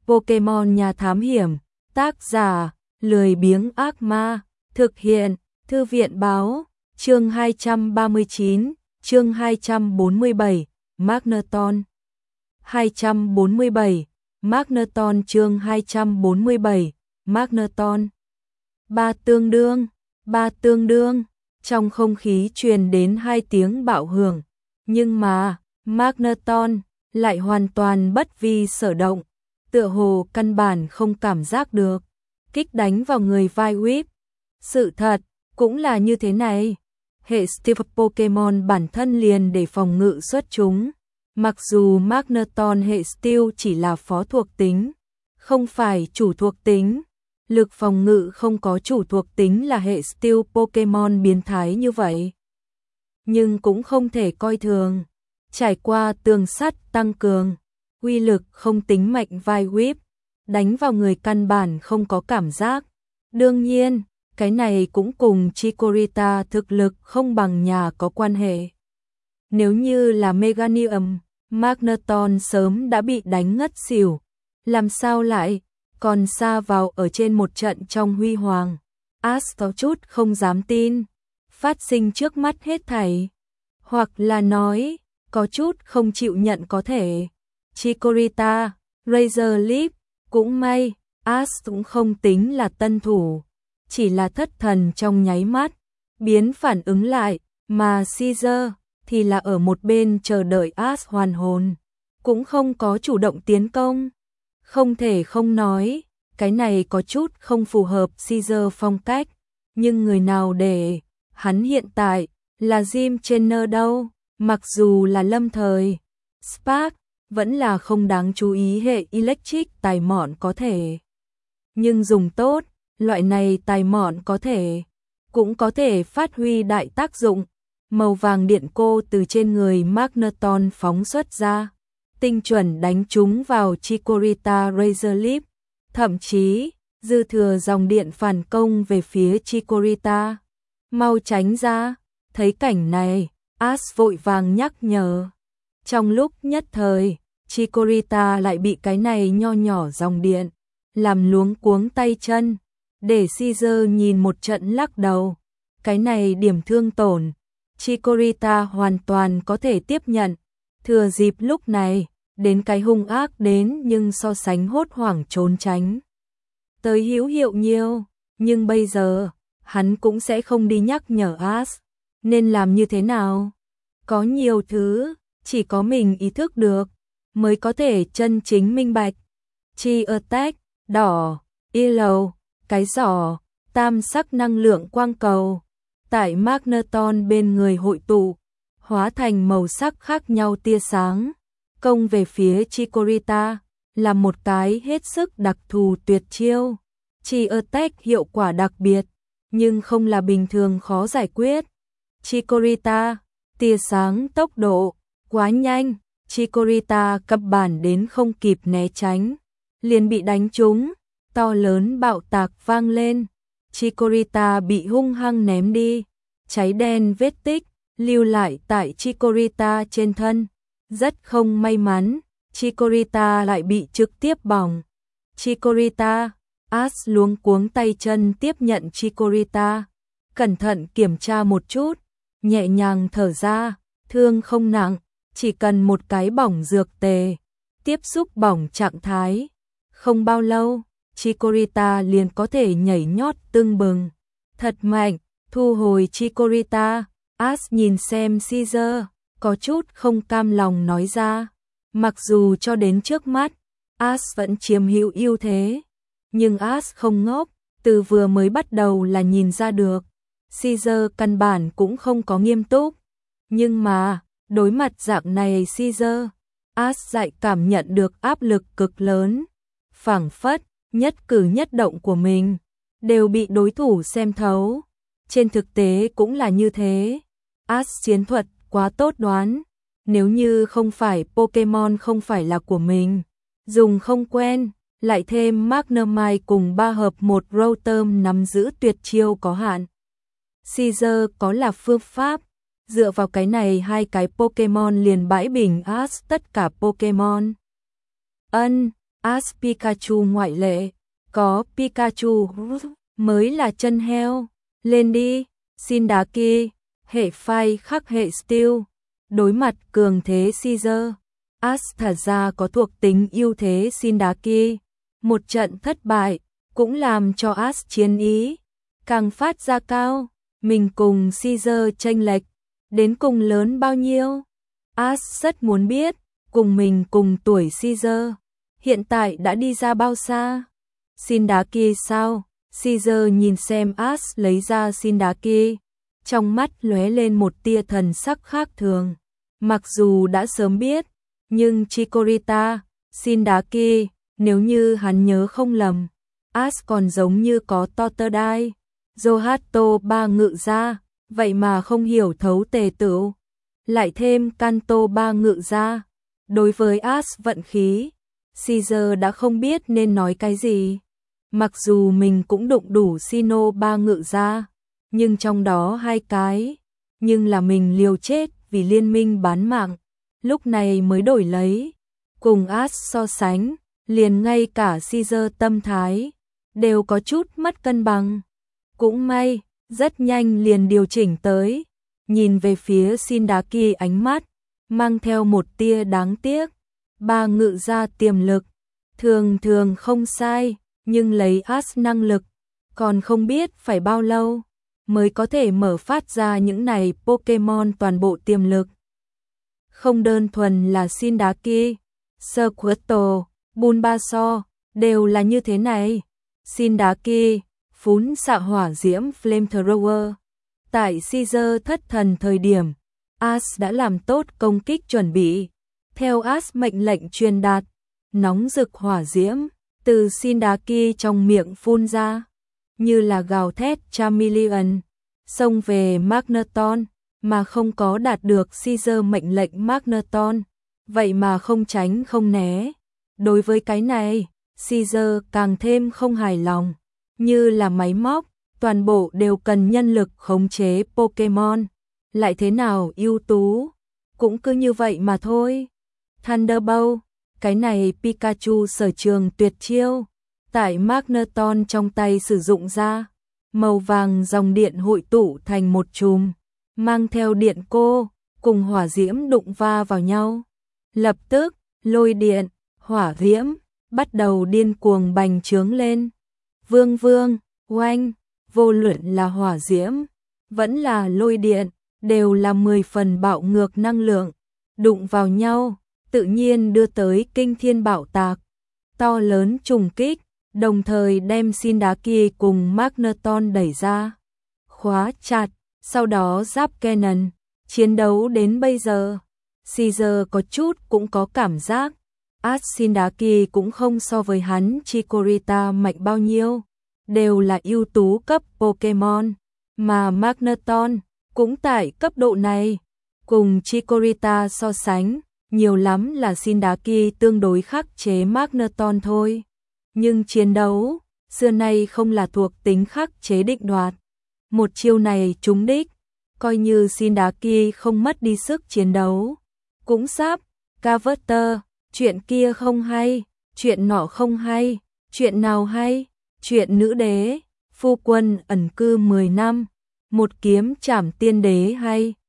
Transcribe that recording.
Pokemon Nhà Thám Hiểm, tác giả, lười biếng ác ma, thực hiện, Thư viện Báo, chương 239, chương 247, Magneton. 247, Magneton chương 247, Magneton. Ba tương đương, trong không khí truyền đến hai tiếng bạo hưởng, nhưng mà, Magneton lại hoàn toàn bất vi sở động, tựa hồ căn bản không cảm giác được, kích đánh vào người vai Whip. Sự thật, cũng là như thế này. Hệ Steel Pokemon bản thân liền để phòng ngự xuất chúng. Mặc dù Magneton hệ Steel chỉ là phó thuộc tính, không phải chủ thuộc tính. Lực phòng ngự không có chủ thuộc tính là hệ Steel Pokemon biến thái như vậy. Nhưng cũng không thể coi thường. Trải qua tường sắt tăng cường, uy lực không tính mạnh vai Whip, đánh vào người căn bản không có cảm giác. Đương nhiên, cái này cũng cùng Chikorita thực lực không bằng nhà có quan hệ. Nếu như là Meganium, Magneton sớm đã bị đánh ngất xỉu. Làm sao lại còn xa vào ở trên một trận trong huy hoàng. Ash có chút không dám tin. Phát sinh trước mắt hết thảy. Hoặc là nói, có chút không chịu nhận có thể. Chikorita, Razor Leaf, cũng may, Ash cũng không tính là tân thủ. Chỉ là thất thần trong nháy mắt, biến phản ứng lại, mà Caesar thì là ở một bên chờ đợi Ash hoàn hồn, cũng không có chủ động tiến công. Không thể không nói, cái này có chút không phù hợp Caesar phong cách, nhưng người nào để hắn hiện tại là Jim Trainer đâu, mặc dù là lâm thời, Spark vẫn là không đáng chú ý hệ Electric tài mọn có thể. Nhưng dùng tốt, loại này tài mọn có thể, cũng có thể phát huy đại tác dụng. Màu vàng điện cô từ trên người Magneton phóng xuất ra, tinh chuẩn đánh trúng vào Chikorita Razor Leaf, thậm chí dư thừa dòng điện phản công về phía Chikorita. Mau tránh ra, thấy cảnh này, Ash vội vàng nhắc nhở. Trong lúc nhất thời, Chikorita lại bị cái này nho nhỏ dòng điện làm luống cuống tay chân, để Caesar nhìn một trận lắc đầu. Cái này điểm thương tổn, Chikorita hoàn toàn có thể tiếp nhận. Thừa dịp lúc này, đến cái hung ác đến nhưng so sánh hốt hoảng trốn tránh tới hữu hiệu nhiều, nhưng bây giờ, hắn cũng sẽ không đi nhắc nhở Ash. Nên làm như thế nào? Có nhiều thứ, chỉ có mình ý thức được, mới có thể chân chính minh bạch. Chi attack, đỏ, yellow, cái giỏ, tam sắc năng lượng quang cầu. Tại Magneton bên người hội tụ, hóa thành màu sắc khác nhau tia sáng, công về phía Chikorita, là một cái hết sức đặc thù tuyệt chiêu. Chi attack hiệu quả đặc biệt, nhưng không là bình thường khó giải quyết. Chikorita, tia sáng tốc độ, quá nhanh, Chikorita cập bản đến không kịp né tránh, liền bị đánh trúng, to lớn bạo tạc vang lên. Chikorita bị hung hăng ném đi, cháy đen vết tích, lưu lại tại Chikorita trên thân. Rất không may mắn, Chikorita lại bị trực tiếp bỏng. Chikorita, Ash luống cuống tay chân tiếp nhận Chikorita, cẩn thận kiểm tra một chút, nhẹ nhàng thở ra, thương không nặng, chỉ cần một cái bỏng dược tề, tiếp xúc bỏng trạng thái. Không bao lâu, Chikorita liền có thể nhảy nhót tưng bừng. Thật mạnh, thu hồi Chikorita, Ash nhìn xem Caesar, có chút không cam lòng nói ra. Mặc dù cho đến trước mắt, Ash vẫn chiếm hữu ưu thế, nhưng Ash không ngốc, từ vừa mới bắt đầu là nhìn ra được. Caesar căn bản cũng không có nghiêm túc. Nhưng mà, đối mặt dạng này Caesar, Ash lại cảm nhận được áp lực cực lớn. Phảng phất, nhất cử nhất động của mình đều bị đối thủ xem thấu. Trên thực tế cũng là như thế. Ash chiến thuật quá tốt đoán. Nếu như không phải Pokemon không phải là của mình, dùng không quen, lại thêm Magnemite cùng 3 hợp 1 Rotom nắm giữ tuyệt chiêu có hạn. Caesar có là phương pháp, dựa vào cái này hai cái Pokemon liền bãi bình Ash tất cả Pokemon. Ash Pikachu ngoại lệ, có Pikachu mới là chân heo. Lên đi, Sindaki, hệ phai khắc hệ Steel, đối mặt cường thế Caesar. Ash thật ra có thuộc tính ưu thế Sindaki, một trận thất bại cũng làm cho Ash chiến ý càng phát ra cao. Mình cùng Caesar chênh lệch đến cùng lớn bao nhiêu? Ash rất muốn biết, cùng mình cùng tuổi Caesar hiện tại đã đi ra bao xa? Sindaki sao? Caesar nhìn xem Ash lấy ra Sindaki, trong mắt lóe lên một tia thần sắc khác thường. Mặc dù đã sớm biết, nhưng Chikorita, Sindaki, nếu như hắn nhớ không lầm, Ash còn giống như có Totodile, Zohato ba ngự ra, vậy mà không hiểu thấu tề tựu. Lại thêm Kanto ba ngự ra. Đối với Ash vận khí, Caesar đã không biết nên nói cái gì. Mặc dù mình cũng đụng đủ Sinnoh ba ngự ra, nhưng trong đó 2 cái, nhưng là mình liều chết vì liên minh bán mạng, lúc này mới đổi lấy. Cùng Ash so sánh, liền ngay cả Caesar tâm thái đều có chút mất cân bằng. Cũng may, rất nhanh liền điều chỉnh tới, nhìn về phía Sindaki ánh mắt mang theo một tia đáng tiếc. Ba ngự ra tiềm lực thường thường không sai, nhưng lấy Ash năng lực còn không biết phải bao lâu mới có thể mở phát ra những này Pokemon toàn bộ tiềm lực. Không đơn thuần là Sindaki, Squirtle, Bulbasaur đều là như thế này. Sindaki phún xạ hỏa diễm Flamethrower. Tại Caesar thất thần thời điểm, Ash đã làm tốt công kích chuẩn bị. Theo Ash mệnh lệnh truyền đạt, nóng rực hỏa diễm từ Sindaki trong miệng phun ra, như là gào thét Charmeleon, xông về Magneton, mà không có đạt được Caesar mệnh lệnh Magneton, vậy mà không tránh không né. Đối với cái này, Caesar càng thêm không hài lòng, như là máy móc, toàn bộ đều cần nhân lực khống chế Pokemon, lại thế nào ưu tú, cũng cứ như vậy mà thôi. Thunderbolt, cái này Pikachu sở trường tuyệt chiêu, tại Magneton trong tay sử dụng ra, màu vàng dòng điện hội tụ thành một chùm, mang theo điện cô, cùng hỏa diễm đụng va vào nhau. Lập tức, lôi điện, hỏa diễm, bắt đầu điên cuồng bành trướng lên. Vương vương, oanh, vô luận là hỏa diễm, vẫn là lôi điện, đều là 10 phần bạo ngược năng lượng, đụng vào nhau, tự nhiên đưa tới kinh thiên bạo tạc, to lớn trùng kích, đồng thời đem Sindaki cùng Magneton đẩy ra, khóa chặt, sau đó giáp Cannon, chiến đấu đến bây giờ. Caesar có chút cũng có cảm giác, Ash Sindaki cũng không so với hắn Chikorita mạnh bao nhiêu, đều là ưu tú cấp Pokemon, mà Magneton cũng tại cấp độ này, cùng Chikorita so sánh, nhiều lắm là Sindaki tương đối khắc chế Magneton thôi. Nhưng chiến đấu, xưa nay không là thuộc tính khắc chế định đoạt. Một chiêu này trúng đích, coi như Sindaki không mất đi sức chiến đấu. Cũng sắp, Carver, chuyện kia không hay, chuyện nọ không hay, chuyện nào hay, chuyện nữ đế, phu quân ẩn cư 10 năm, một kiếm trảm tiên đế hay.